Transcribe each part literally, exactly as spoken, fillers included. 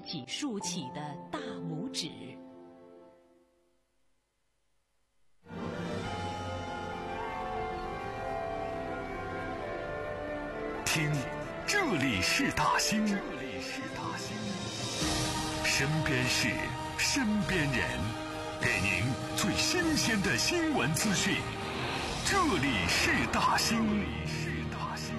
己竖起的大拇指。 听，这里是大兴，这里是大兴，身边事，身边人，给您最新鲜的新闻资讯。这里是大兴，这里是大兴。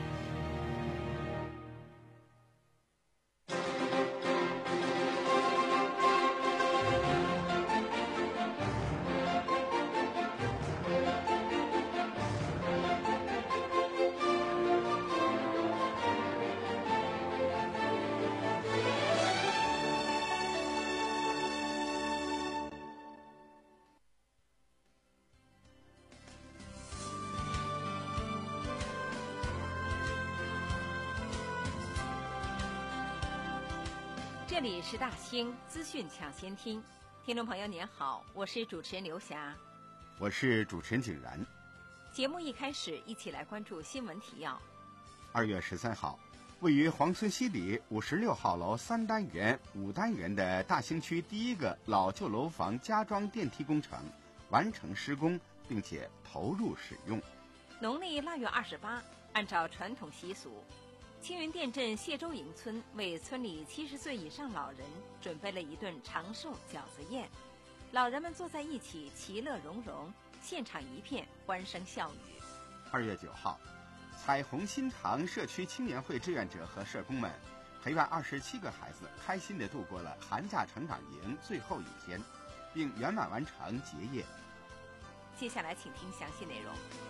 这里是大兴资讯抢先听，听众朋友您好，我是主持人刘霞， 我是主持人景然。 节目一开始，一起来关注新闻提要。 二月十三号，位于黄村西里五十六号楼三单元、五单元的大兴区第一个老旧楼房加装电梯工程完成施工，并且投入使用。 农历腊月二十八，按照传统习俗，青云店镇谢州营村为村里七十岁以上老人准备了一顿长寿饺子宴，老人们坐在一起，其乐融融，现场一片欢声笑语。 二月九号，彩虹新塘社区青年会志愿者和社工们陪伴二十七个孩子，开心地度过了寒假成长营最后一天，并圆满完成结业。 接下来，请听详细内容。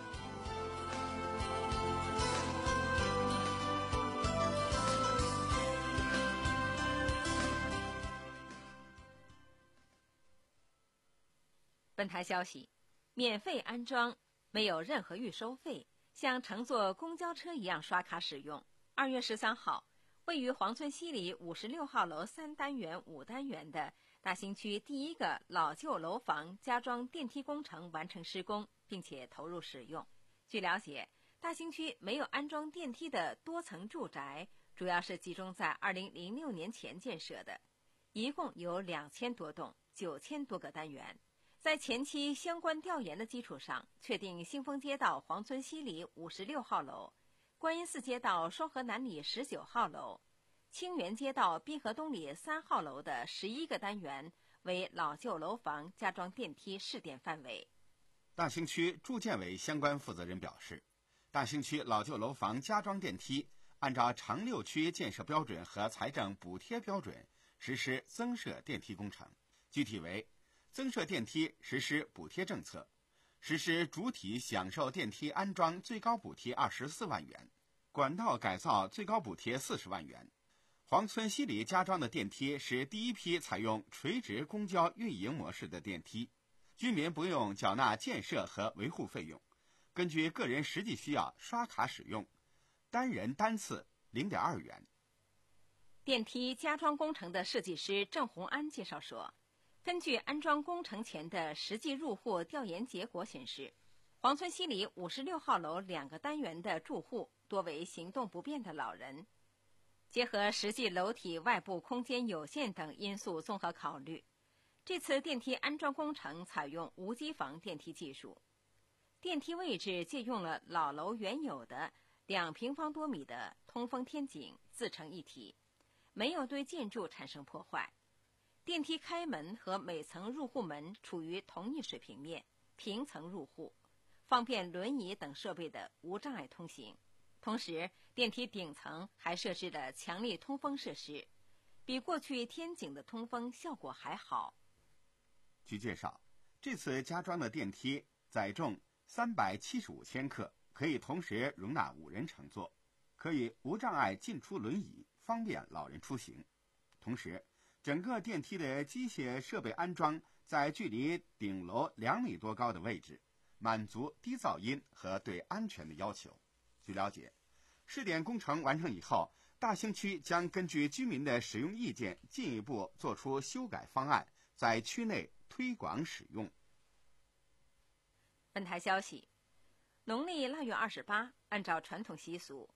本台消息，免费安装，没有任何预收费，像乘坐公交车一样刷卡使用。二月十三号，位于黄村西里五十六号楼三单元、五单元的大兴区第一个老旧楼房加装电梯工程完成施工，并且投入使用。据了解，大兴区没有安装电梯的多层住宅，主要是集中在二零零六年前建设的，一共有两千多栋，九千多个单元。在前期相关调研的基础上，确定兴丰街道黄村西里五十六号楼、观音寺街道双河南里十九号楼、清源街道滨河东里三号楼的十一个单元为老旧楼房加装电梯试点范围。 大兴区住建委相关负责人表示，大兴区老旧楼房加装电梯按照长六区建设标准和财政补贴标准实施增设电梯工程，具体为增设电梯实施补贴政策，实施主体享受电梯安装最高补贴二十四万元，管道改造最高补贴四十万元。黄村西里加装的电梯是第一批采用垂直公交运营模式的电梯，居民不用缴纳建设和维护费用，根据个人实际需要刷卡使用，单人单次 零点二元。 电梯加装工程的设计师郑红安介绍说，根据安装工程前的实际入户调研结果显示，黄村西里五十六号楼两个单元的住户多为行动不便的老人。结合实际楼体外部空间有限等因素综合考虑，这次电梯安装工程采用无机房电梯技术，电梯位置借用了老楼原有的两平方多米的通风天井，自成一体，没有对建筑产生破坏。电梯开门和每层入户门处于同一水平面，平层入户，方便轮椅等设备的无障碍通行。同时，电梯顶层还设置了强力通风设施，比过去天井的通风效果还好。 据介绍，这次加装的电梯载重三百七十五千克，可以同时容纳五人乘坐，可以无障碍进出轮椅，方便老人出行。同时，整个电梯的机械设备安装在距离顶楼两米多高的位置，满足低噪音和对安全的要求。据了解，试点工程完成以后，大兴区将根据居民的使用意见，进一步做出修改方案，在区内推广使用。 本台消息，农历腊月二十八，按照传统习俗，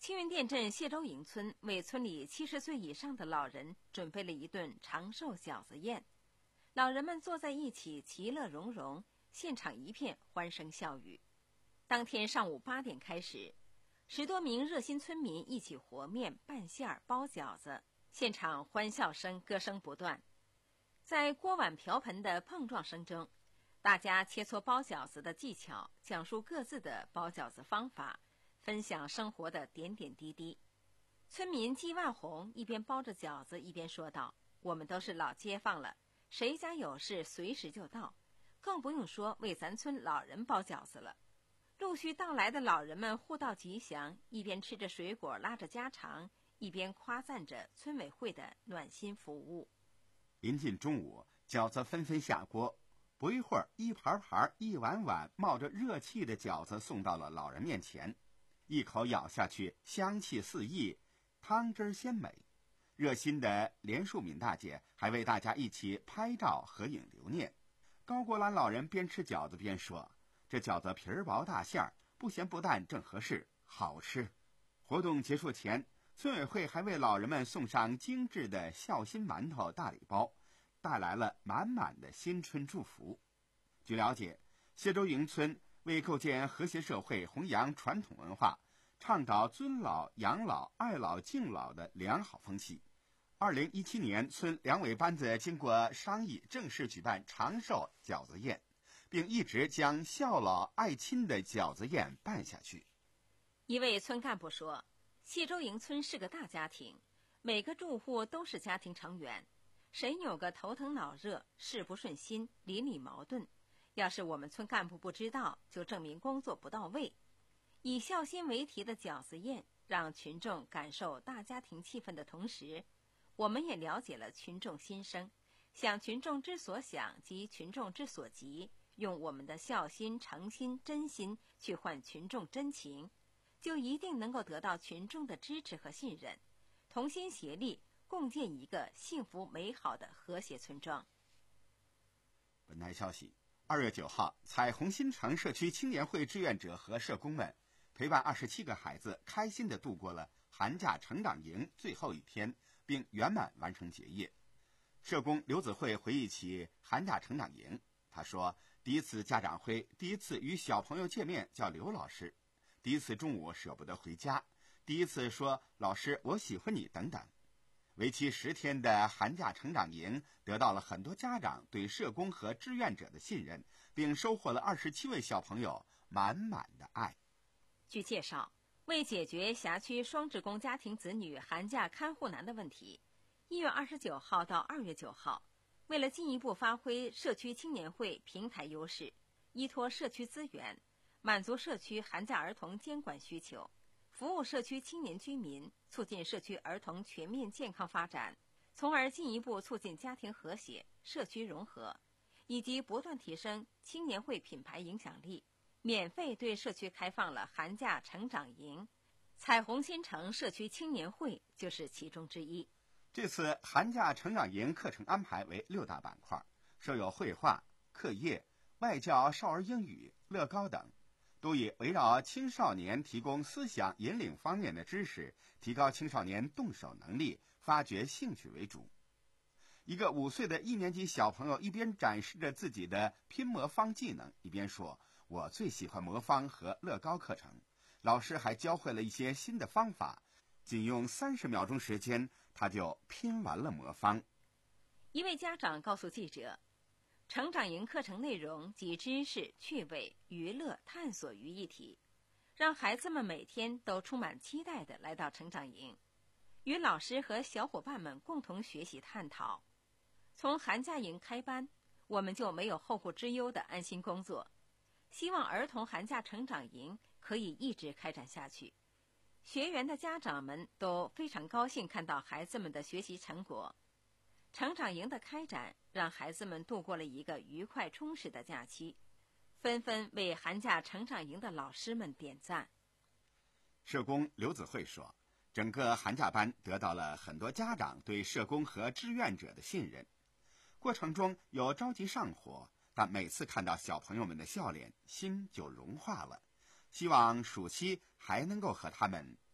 青云店镇谢州营村为村里七十岁以上的老人准备了一顿长寿饺子宴，老人们坐在一起，其乐融融，现场一片欢声笑语。当天上午八点开始，十多名热心村民一起和面、拌馅儿、包饺子，现场欢笑声、歌声不断。在锅碗瓢盆的碰撞声中，大家切磋包饺子的技巧，讲述各自的包饺子方法，分享生活的点点滴滴。村民季万红一边包着饺子一边说道：“我们都是老街坊了，谁家有事随时就到，更不用说为咱村老人包饺子了。”陆续到来的老人们互道吉祥，一边吃着水果拉着家常，一边夸赞着村委会的暖心服务。 临近中午，饺子纷纷下锅，不一会儿，一盘盘、一碗碗冒着热气的饺子送到了老人面前。一口咬下去，香气四溢，汤汁鲜美。热心的连树敏大姐还为大家一起拍照合影留念。高国兰老人边吃饺子边说：“这饺子皮儿薄大馅儿，不咸不淡，正合适，好吃。”活动结束前，村委会还为老人们送上精致的孝心馒头大礼包，带来了满满的新春祝福。据了解，谢州营村为构建和谐社会、弘扬传统文化，倡导尊老、养老、爱老、敬老的良好风气。二零一七年，村两委班子经过商议，正式举办长寿饺子宴，并一直将孝老爱亲的饺子宴办下去。 一位村干部说：“谢州营村是个大家庭，每个住户都是家庭成员，谁有个头疼脑热、事不顺心、邻里矛盾，要是我们村干部不知道，就证明工作不到位。以孝心为题的饺子宴，让群众感受大家庭气氛的同时，我们也了解了群众心声，想群众之所想及群众之所急，用我们的孝心、诚心、真心去换群众真情，就一定能够得到群众的支持和信任，同心协力，共建一个幸福美好的和谐村庄。” 本台消息：二月九号，彩虹新城社区青年会志愿者和社工们陪伴二十七个孩子，开心地度过了寒假成长营最后一天，并圆满完成结业。社工刘子慧回忆起寒假成长营，他说：“第一次家长会，第一次与小朋友见面叫刘老师，第一次中午舍不得回家，第一次说老师我喜欢你等等。”为期十天的寒假成长营得到了很多家长对社工和志愿者的信任，并收获了二十七位小朋友满满的爱。 据介绍，为解决辖区双职工家庭子女寒假看护难的问题，一月二十九号到二月九号，为了进一步发挥社区青年会平台优势，依托社区资源，满足社区寒假儿童监管需求，服务社区青年居民，促进社区儿童全面健康发展，从而进一步促进家庭和谐、社区融合，以及不断提升青年会品牌影响力，免费对社区开放了寒假成长营，彩虹新城社区青年会就是其中之一。 这次寒假成长营课程安排为六大板块，设有绘画、课业、外教少儿英语、乐高等，都以围绕青少年提供思想引领方面的知识，提高青少年动手能力，发掘兴趣为主。一个五岁的一年级小朋友一边展示着自己的拼魔方技能，一边说：“我最喜欢魔方和乐高课程。”老师还教会了一些新的方法，仅用三十秒钟时间，他就拼完了魔方。 一位家长告诉记者，成长营课程内容集知识、趣味、娱乐、探索于一体，让孩子们每天都充满期待地来到成长营，与老师和小伙伴们共同学习探讨。从寒假营开班，我们就没有后顾之忧地安心工作。希望儿童寒假成长营可以一直开展下去。学员的家长们都非常高兴看到孩子们的学习成果。成长营的开展让孩子们度过了一个愉快充实的假期，纷纷为寒假成长营的老师们点赞。 社工刘子慧说，整个寒假班得到了很多家长对社工和志愿者的信任，过程中有着急上火，但每次看到小朋友们的笑脸，心就融化了。希望暑期还能够和他们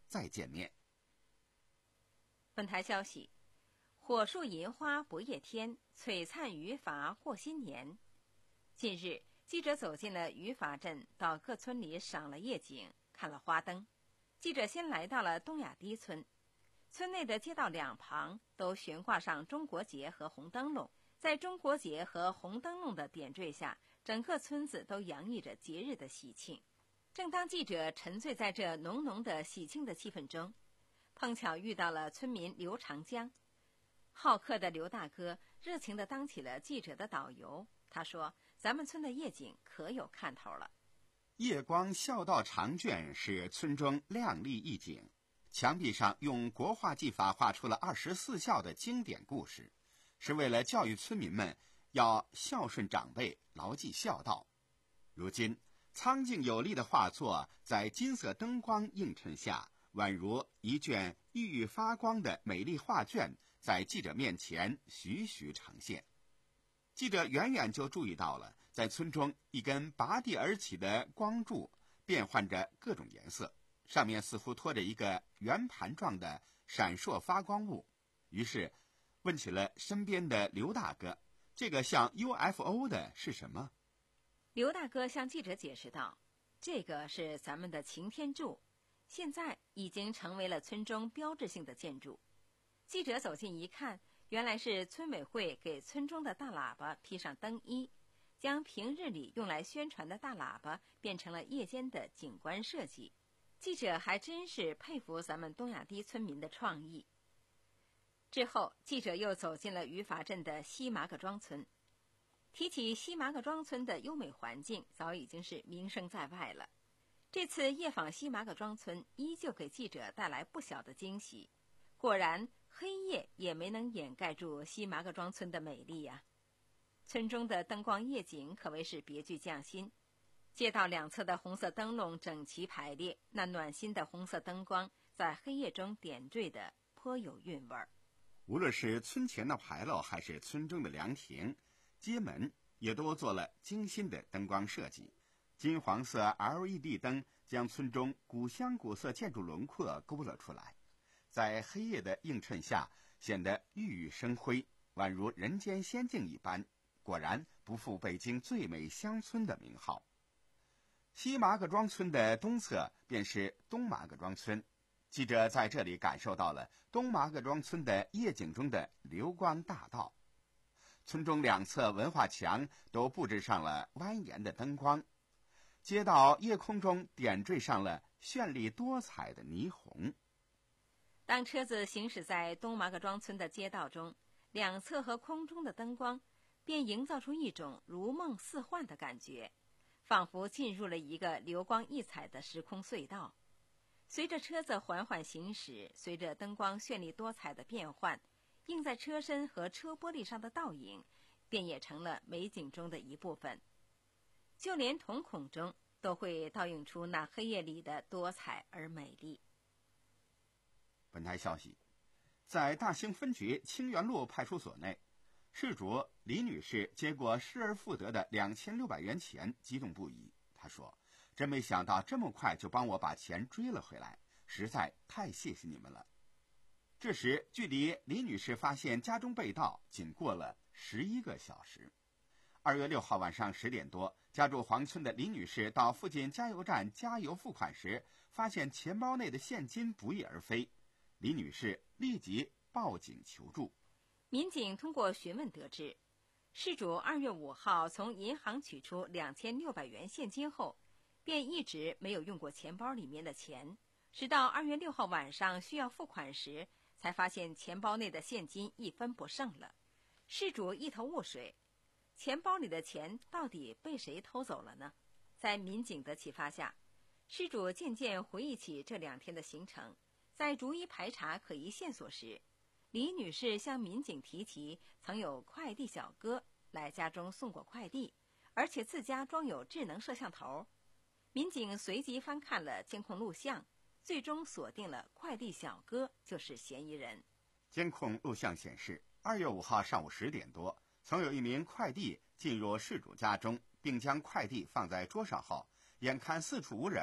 再见面。 本台消息：火树银花不夜天，璀璨语法过新年。近日，记者走进了语法镇，到各村里赏了夜景，看了花灯。记者先来到了东雅堤村，村内的街道两旁都悬挂上中国结和红灯笼，在中国结和红灯笼的点缀下，整个村子都洋溢着节日的喜庆。正当记者沉醉在这浓浓的喜庆的气氛中，碰巧遇到了村民刘长江。好客的刘大哥热情地当起了记者的导游。他说：“咱们村的夜景可有看头了。 夜光孝道长卷是村中亮丽一景，墙壁上用国画技法画出了二十四孝的经典故事，是为了教育村民们要孝顺长辈，牢记孝道。如今苍劲有力的画作在金色灯光映衬下，宛如一卷熠熠发光的美丽画卷，在记者面前徐徐呈现。记者远远就注意到了，在村中一根拔地而起的光柱变换着各种颜色，上面似乎托着一个圆盘状的闪烁发光物。于是问起了身边的刘大哥，这个像 U F O 的是什么？ 刘大哥向记者解释道：“这个是咱们的擎天柱，现在已经成为了村中标志性的建筑。”记者走近一看，原来是村委会给村中的大喇叭披上灯衣，将平日里用来宣传的大喇叭变成了夜间的景观设计。记者还真是佩服咱们东雅堤村民的创意。之后，记者又走进了语法镇的西麻个庄村。提起西麻个庄村的优美环境，早已经是名声在外了。这次夜访西麻个庄村，依旧给记者带来不小的惊喜。果然，黑夜也没能掩盖住西麻个庄村的美丽呀、啊。村中的灯光夜景可谓是别具匠心，街道两侧的红色灯笼整齐排列，那暖心的红色灯光在黑夜中点缀的颇有韵味儿。 无论是村前的牌楼，还是村中的凉亭、街门，也都做了精心的灯光设计。金黄色 L E D 灯将村中古香古色建筑轮廓勾勒出来，在黑夜的映衬下显得熠熠生辉，宛如人间仙境一般，果然不负北京最美乡村的名号。西麻个庄村的东侧便是东麻个庄村，记者在这里感受到了东麻个庄村的夜景中的流光大道。村中两侧文化墙都布置上了蜿蜒的灯光，街道夜空中点缀上了绚丽多彩的霓虹。 当车子行驶在东麻个庄村的街道中，两侧和空中的灯光便营造出一种如梦似幻的感觉，仿佛进入了一个流光溢彩的时空隧道。随着车子缓缓行驶，随着灯光绚丽多彩的变换，映在车身和车玻璃上的倒影便也成了美景中的一部分，就连瞳孔中都会倒映出那黑夜里的多彩而美丽。 本台消息，在大兴分局清源路派出所内，事主李女士接过失而复得的两千六百元钱，激动不已。她说：“真没想到这么快就帮我把钱追了回来，实在太谢谢你们了。”这时，距离李女士发现家中被盗仅过了十一个小时。二月六号晚上十点多，家住黄村的李女士到附近加油站加油付款时，发现钱包内的现金不翼而飞。李女士立即报警求助。 民警通过询问得知，事主二月五号从银行取出两千六百元现金后，便一直没有用过钱包里面的钱，直到二月六号晚上需要付款时，才发现钱包内的现金一分不剩了。事主一头雾水，钱包里的钱到底被谁偷走了呢？在民警的启发下，事主渐渐回忆起这两天的行程。在逐一排查可疑线索时，李女士向民警提起曾有快递小哥来家中送过快递，而且自家装有智能摄像头。民警随即翻看了监控录像，最终锁定了快递小哥就是嫌疑人。 监控录像显示，二月五号上午十点多，曾有一名快递进入事主家中，并将快递放在桌上后，眼看四处无人，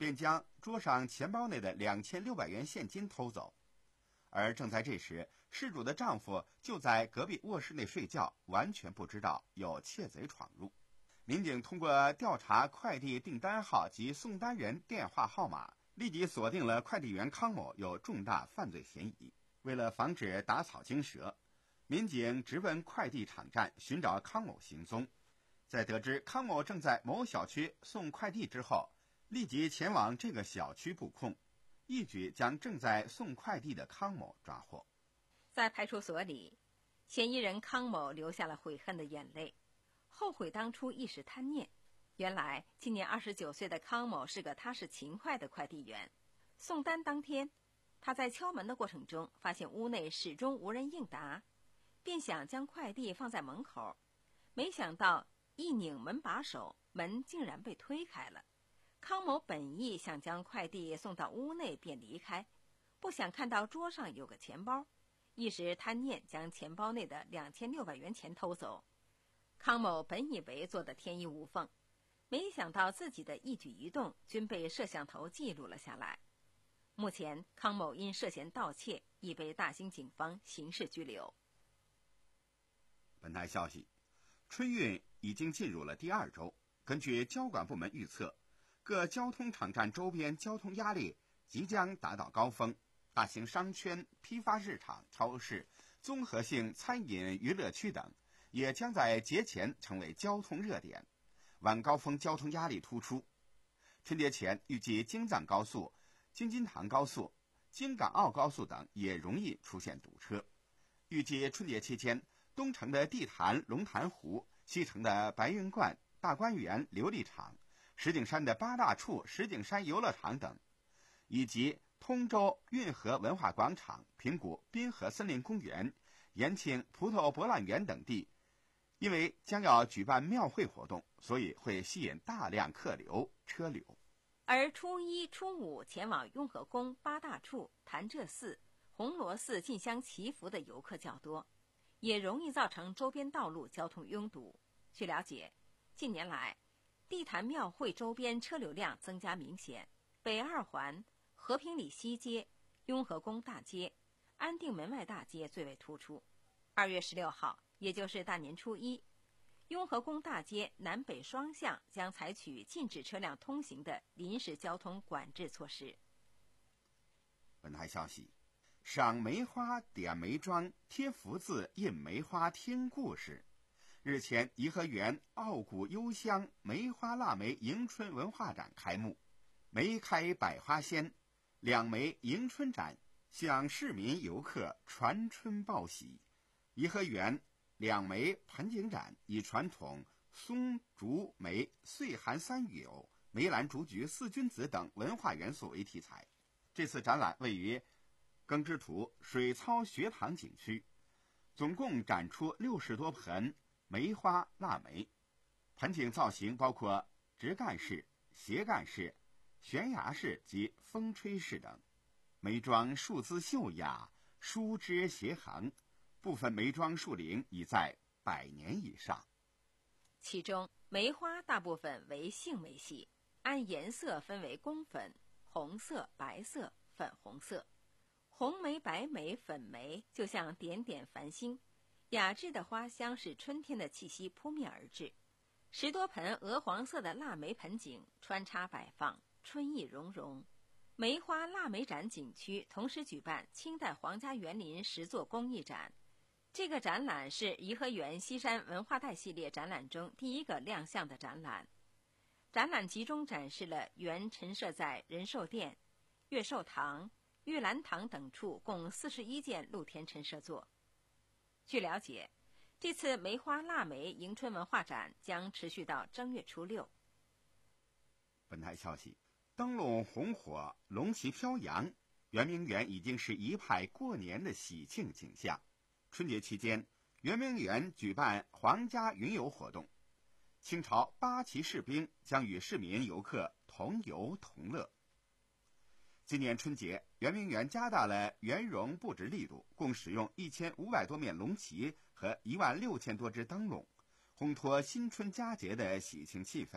便将桌上钱包内的两千六百元现金偷走。而正在这时，失主的丈夫就在隔壁卧室内睡觉，完全不知道有窃贼闯入。民警通过调查快递订单号及送单人电话号码，立即锁定了快递员康某有重大犯罪嫌疑。为了防止打草惊蛇，民警直奔快递场站寻找康某行踪。在得知康某正在某小区送快递之后，立即前往这个小区布控，一举将正在送快递的康某抓获。 在派出所里，嫌疑人康某流下了悔恨的眼泪，后悔当初一时贪念。原来今年二十九岁的康某是个踏实勤快的快递员。送单当天，他在敲门的过程中发现屋内始终无人应答，便想将快递放在门口，没想到一拧门把手，门竟然被推开了。康某本意想将快递送到屋内便离开，不想看到桌上有个钱包，一时贪念将钱包内的两千六百元钱偷走。康某本以为做得天衣无缝，没想到自己的一举一动均被摄像头记录了下来。目前康某因涉嫌盗窃已被大兴警方刑事拘留。 本台消息，春运已经进入了第二周，根据交管部门预测，各交通场站周边交通压力即将达到高峰，大型商圈、批发市场、超市、综合性餐饮娱乐区等也将在节前成为交通热点，晚高峰交通压力突出。春节前预计京藏高速、京津塘高速、京港澳高速等也容易出现堵车。预计春节期间，东城的地坛龙潭湖、西城的白云观、大观园琉璃厂、石景山的八大处石景山游乐场等，以及通州运河文化广场、平谷滨河森林公园、延庆葡萄博览园等地，因为将要举办庙会活动，所以会吸引大量客流车流。 而初一、初五前往雍和宫、八大处、潭柘寺、红螺寺进香祈福的游客较多，也容易造成周边道路交通拥堵。据了解，近年来地坛庙会周边车流量增加明显，北二环、和平里西街、雍和宫大街、安定门外大街最为突出。二月十六号，也就是大年初一，雍和宫大街南北双向将采取禁止车辆通行的临时交通管制措施。 本台消息，赏梅花、点梅庄、贴福字、印梅花、听故事。日前，颐和园傲骨幽香梅花腊梅迎春文化展开幕，梅开百花鲜，两梅迎春展向市民游客传春报喜。颐和园两梅盆景展以传统松竹梅、岁寒三友、梅兰竹菊四君子等文化元素为题材。这次展览位于耕织图水操学堂景区，总共展出六十多盆梅花腊梅。盆景造型包括直干式、斜干式、悬崖式及风吹式等。梅庄树姿秀雅，疏枝斜横，部分梅庄树龄已在百年以上。 其中梅花大部分为杏梅系，按颜色分为宫粉、红色、白色、粉红色。红梅、白梅、粉梅就像点点繁星，雅致的花香使春天的气息扑面而至。十多盆鹅黄色的腊梅盆景穿插摆放，春意融融。梅花腊梅展景区同时举办清代皇家园林十座工艺展，这个展览是颐和园西山文化带系列展览中第一个亮相的展览。展览集中展示了原陈设在仁寿殿、乐寿堂、玉兰堂等处共四十一件露天陈设作。据了解，这次梅花腊梅迎春文化展将持续到正月初六。 本台消息，灯笼红火，龙旗飘扬，圆明园已经是一派过年的喜庆景象。春节期间，圆明园举办皇家云游活动，清朝八旗士兵将与市民游客同游同乐。今年春节，圆明园加大了圆融布置力度，共使用一千五百多面龙旗和一万六千多只灯笼，烘托新春佳节的喜庆气氛。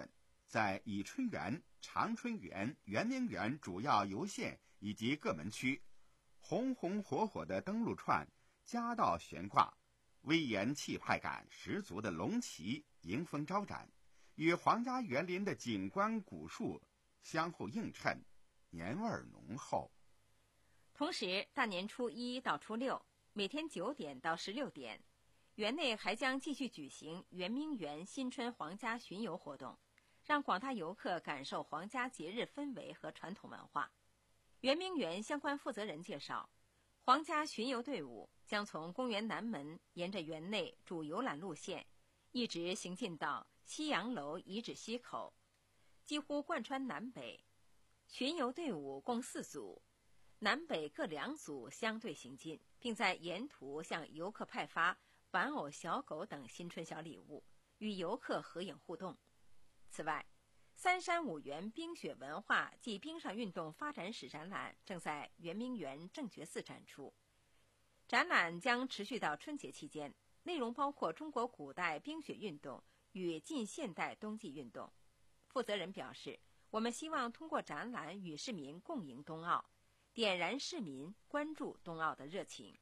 在以春园、长春园、圆明园主要游线以及各门区，红红火火的灯笼串、夹道悬挂，威严气派感十足的龙旗迎风招展，与皇家园林的景观古树相互映衬，年味儿浓厚。 同时，大年初一到初六，每天九点到十六点，园内还将继续举行圆明园新春皇家巡游活动，让广大游客感受皇家节日氛围和传统文化。圆明园相关负责人介绍，皇家巡游队伍将从公园南门沿着园内主游览路线，一直行进到西洋楼遗址西口，几乎贯穿南北。巡游队伍共四组，南北各两组相对行进，并在沿途向游客派发玩偶、小狗等新春小礼物，与游客合影互动。此外，三山五园冰雪文化暨冰上运动发展史展览正在圆明园正觉寺展出，展览将持续到春节期间，内容包括中国古代冰雪运动与近现代冬季运动。负责人表示，我们希望通过展览与市民共迎冬奥，点燃市民关注冬奥的热情。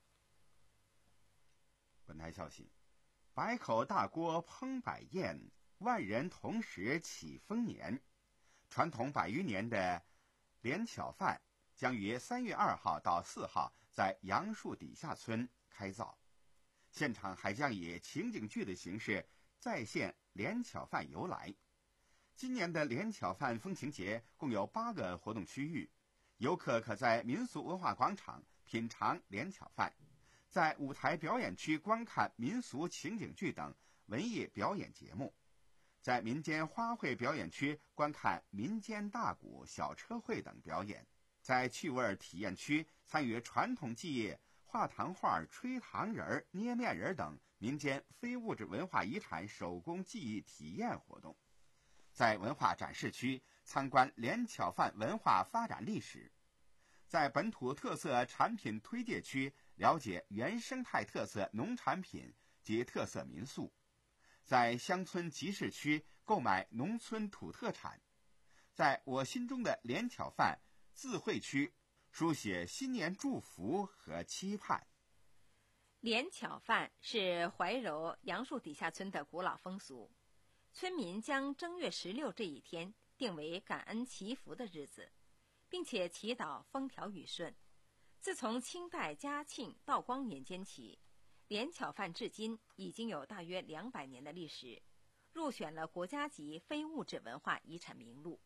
本台消息，百口大锅烹百宴，万人同时起丰年。传统百余年的连巧饭将于三月二号到四号在杨树底下村开造，现场还将以情景剧的形式再现连巧饭由来。今年的连巧饭风情节共有八个活动区域，游客可在民俗文化广场品尝连巧饭，在舞台表演区观看民俗情景剧等文艺表演节目，在民间花卉表演区观看民间大鼓、小车会等表演，在趣味体验区参与传统技艺、画糖画、吹糖人、捏面人等民间非物质文化遗产手工技艺体验活动，在文化展示区参观连巧饭文化发展历史，在本土特色产品推介区了解原生态特色农产品及特色民宿，在乡村集市区购买农村土特产，在我心中的连巧饭自绘区书写新年祝福和期盼。 连巧饭是怀柔杨树底下村的古老风俗，村民将正月十六这一天定为感恩祈福的日子，并且祈祷风调雨顺。自从清代嘉庆、道光年间起，连巧饭至今已经有大约两百年的历史，入选了国家级非物质文化遗产名录。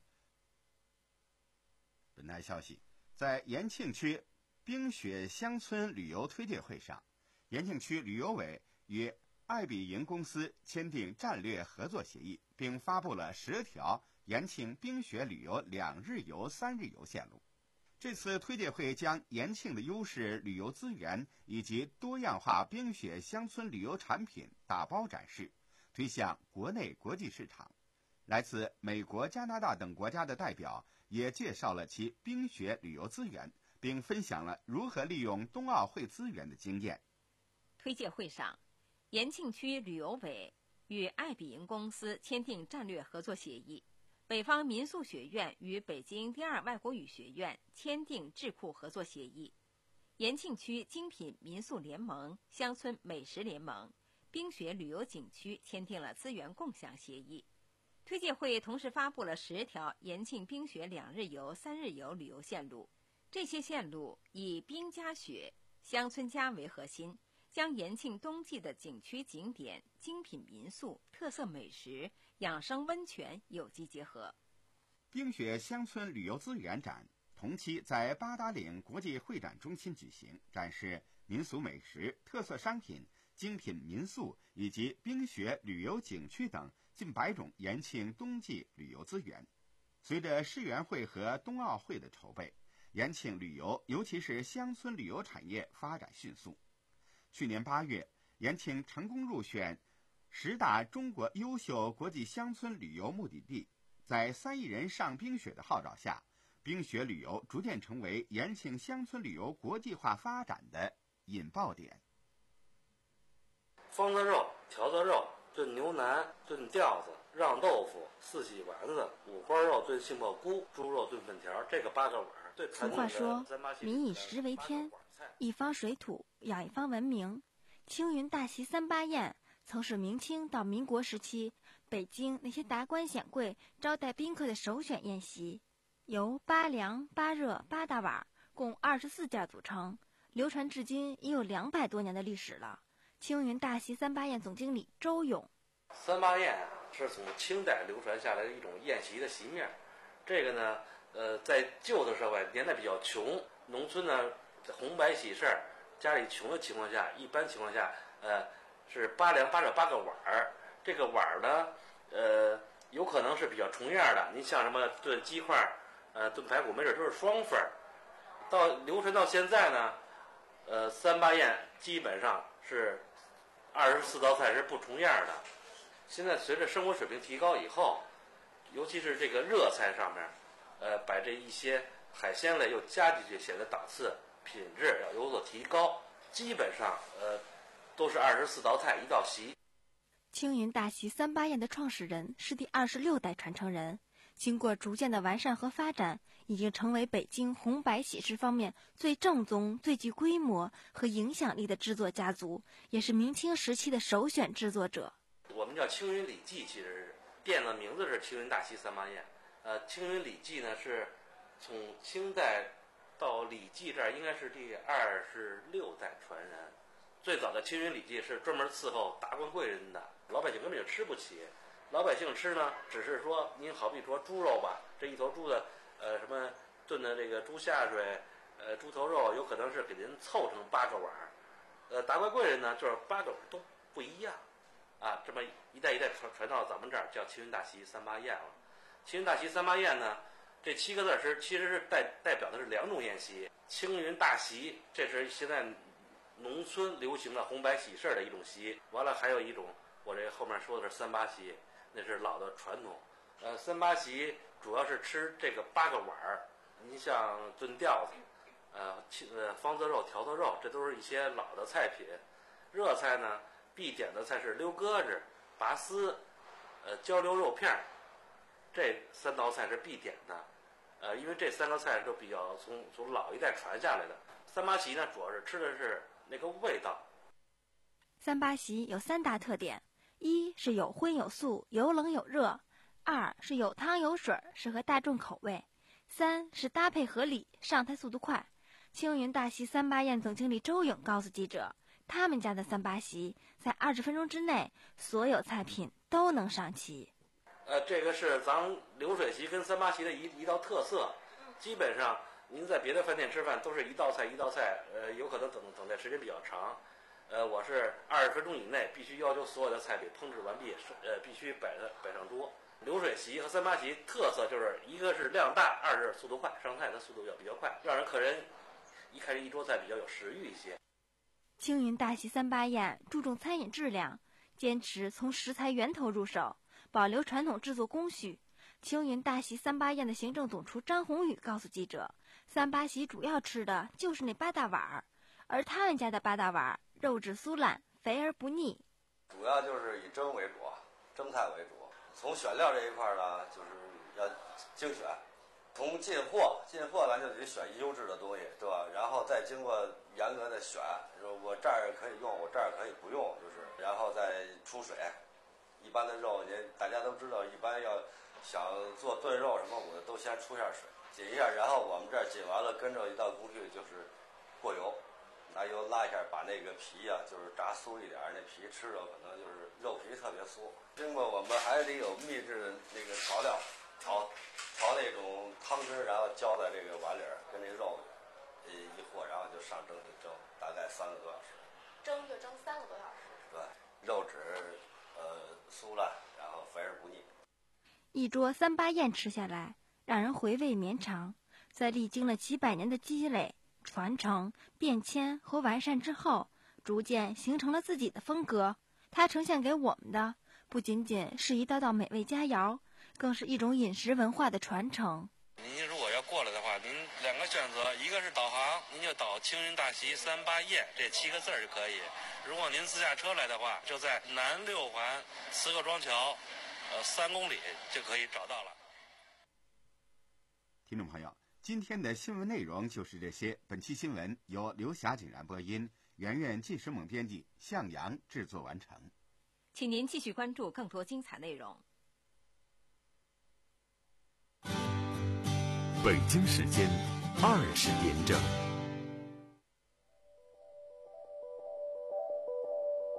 本台消息，在延庆区冰雪乡村旅游推介会上，延庆区旅游委与爱彼迎公司签订战略合作协议，并发布了十条延庆冰雪旅游两日游、三日游线路。这次推介会将延庆的优势旅游资源以及多样化冰雪乡村旅游产品打包展示，推向国内国际市场。来自美国、加拿大等国家的代表也介绍了其冰雪旅游资源，并分享了如何利用冬奥会资源的经验。 推介会上，延庆区旅游委与爱彼迎公司签订战略合作协议，北方民宿学院与北京第二外国语学院签订智库合作协议，延庆区精品民宿联盟、乡村美食联盟、冰雪旅游景区签订了资源共享协议。推介会同时发布了十条延庆冰雪两日游、三日游旅游线路，这些线路以冰加雪、乡村家为核心，将延庆冬季的景区景点、精品民宿、特色美食、养生温泉有机结合。 冰雪乡村旅游资源展同期在八达岭国际会展中心举行，展示民俗美食、特色商品、精品民宿以及冰雪旅游景区等近百种延庆冬季旅游资源。随着世园会和冬奥会的筹备，延庆旅游尤其是乡村旅游产业发展迅速。去年八月，延庆成功入选十大中国优秀国际乡村旅游目的地。在三亿人上冰雪的号召下，冰雪旅游逐渐成为延庆乡村旅游国际化发展的引爆点。 方子肉、条子肉、 炖牛腩、炖吊子、让豆腐、四喜丸子、五花肉炖杏鲍菇、猪肉炖粉条，这个八个碗。对， 俗话说，民以食为天，一方水土养一方文明。青云大席三八宴曾是明清到民国时期北京那些达官显贵招待宾客的首选宴席，由八凉、八热、八大碗共二十四件组成，流传至今已有两百多年的历史了。青云大席三八宴总经理周勇： 三八宴啊，是从清代流传下来的一种宴席的席面。这个呢，呃，在旧的社会，年代比较穷，农村呢红白喜事儿，家里穷的情况下，一般情况下，呃，是八凉八热八个碗儿。这个碗儿呢，呃，有可能是比较重样的。您像什么炖鸡块，呃，炖排骨，没准都是双份儿。到流传到现在呢，呃，三八宴基本上是二十四道菜是不重样的。现在随着生活水平提高以后，尤其是这个热菜上面，呃，把这一些海鲜类又加进去，显得档次品质要有所提高。基本上呃都是二十四道菜一道席。 青云大席三八宴的创始人是第二十六代传承人，经过逐渐的完善和发展，已经成为北京红白喜事方面最正宗、最具规模和影响力的制作家族，也是明清时期的首选制作者。 我们叫青云礼记，其实是店的名字是青云大席三八宴。呃，青云礼记呢是从清代到礼记这儿应该是第二十六代传人。最早的青云礼记是专门伺候达官贵人的，老百姓根本就吃不起。老百姓吃呢，只是说您好比说猪肉吧，这一头猪的呃什么炖的这个猪下水，呃猪头肉有可能是给您凑成八个碗儿。呃，达官贵人呢就是八个碗都不一样。啊，这么一代一代传传到咱们这儿，叫青云大席三八宴了。青云大席三八宴呢，这七个字是其实是代代表的是两种宴席。青云大席，这是现在农村流行的红白喜事的一种席。完了还有一种，我这后面说的是三八席，那是老的传统。呃，三八席主要是吃这个八个碗儿。您像炖吊子，呃，呃方子肉、条子肉，这都是一些老的菜品。热菜呢，必点的菜是溜鸽子、拔丝、呃焦溜肉片儿，这三道菜是必点的。呃，因为这三个菜都比较从从老一代传下来的。三八席呢，主要是吃的是那个味道。 三八席有三大特点：一是有荤有素，有冷有热；二是有汤有水，适合大众口味；三是搭配合理，上菜速度快。青云大席三八宴总经理周勇告诉记者，他们家的三八席在二十分钟之内，所有菜品都能上齐。 呃，这个是咱流水席跟三八席的一一道特色。基本上您在别的饭店吃饭都是一道菜一道菜，呃，有可能等等待时间比较长。呃，我是二十分钟以内必须要求所有的菜品烹制完毕，呃，必须摆的摆上桌。流水席和三八席特色就是一个是量大，二是速度快，上菜的速度要比较快，让人客人一看这一桌菜比较有食欲一些。 青云大席三八宴注重餐饮质量，坚持从食材源头入手，保留传统制作工序。青云大席三八宴的行政总厨张宏宇告诉记者，三八席主要吃的就是那八大碗儿，而他们家的八大碗肉质酥烂，肥而不腻。 主要就是以蒸为主，蒸菜为主。从选料这一块呢，就是要精选。从进货，进货咱就得选优质的东西，对吧？然后再经过严格的选，说我这儿可以用，我这儿可以不用，就是，然后再出水。一般的肉，您大家都知道，一般要想做炖肉什么，我都先出下水，紧一下，然后我们这儿紧完了，跟着一道工序就是过油，拿油拉一下，把那个皮呀、啊，就是炸酥一点，那皮吃着可能就是肉皮特别酥。经过我们还得有秘制的那个调料，调调那种汤汁，然后浇在这个碗里，跟那肉呃一和，然后就上蒸去蒸，大概三个多小时。 蒸就蒸三个多小时。 对，肉质呃酥烂，然后肥而不腻。 一桌三八宴吃下来，让人回味绵长。在历经了几百年的积累、传承、变迁和完善之后，逐渐形成了自己的风格。它呈现给我们的不仅仅是一道道美味佳肴，更是一种饮食文化的传承。 您如果要过来的话，您两个选择，一个是导航，您就导青云大溪三八雁这七个字儿就可以。如果您自驾车来的话，就在南六环磁各庄桥，呃，三公里就可以找到了。 听众朋友，今天的新闻内容就是这些。本期新闻由刘霞景然播音，圆圆纪时猛编辑，向阳制作完成。 请您继续关注更多精彩内容。 北京时间二十点整。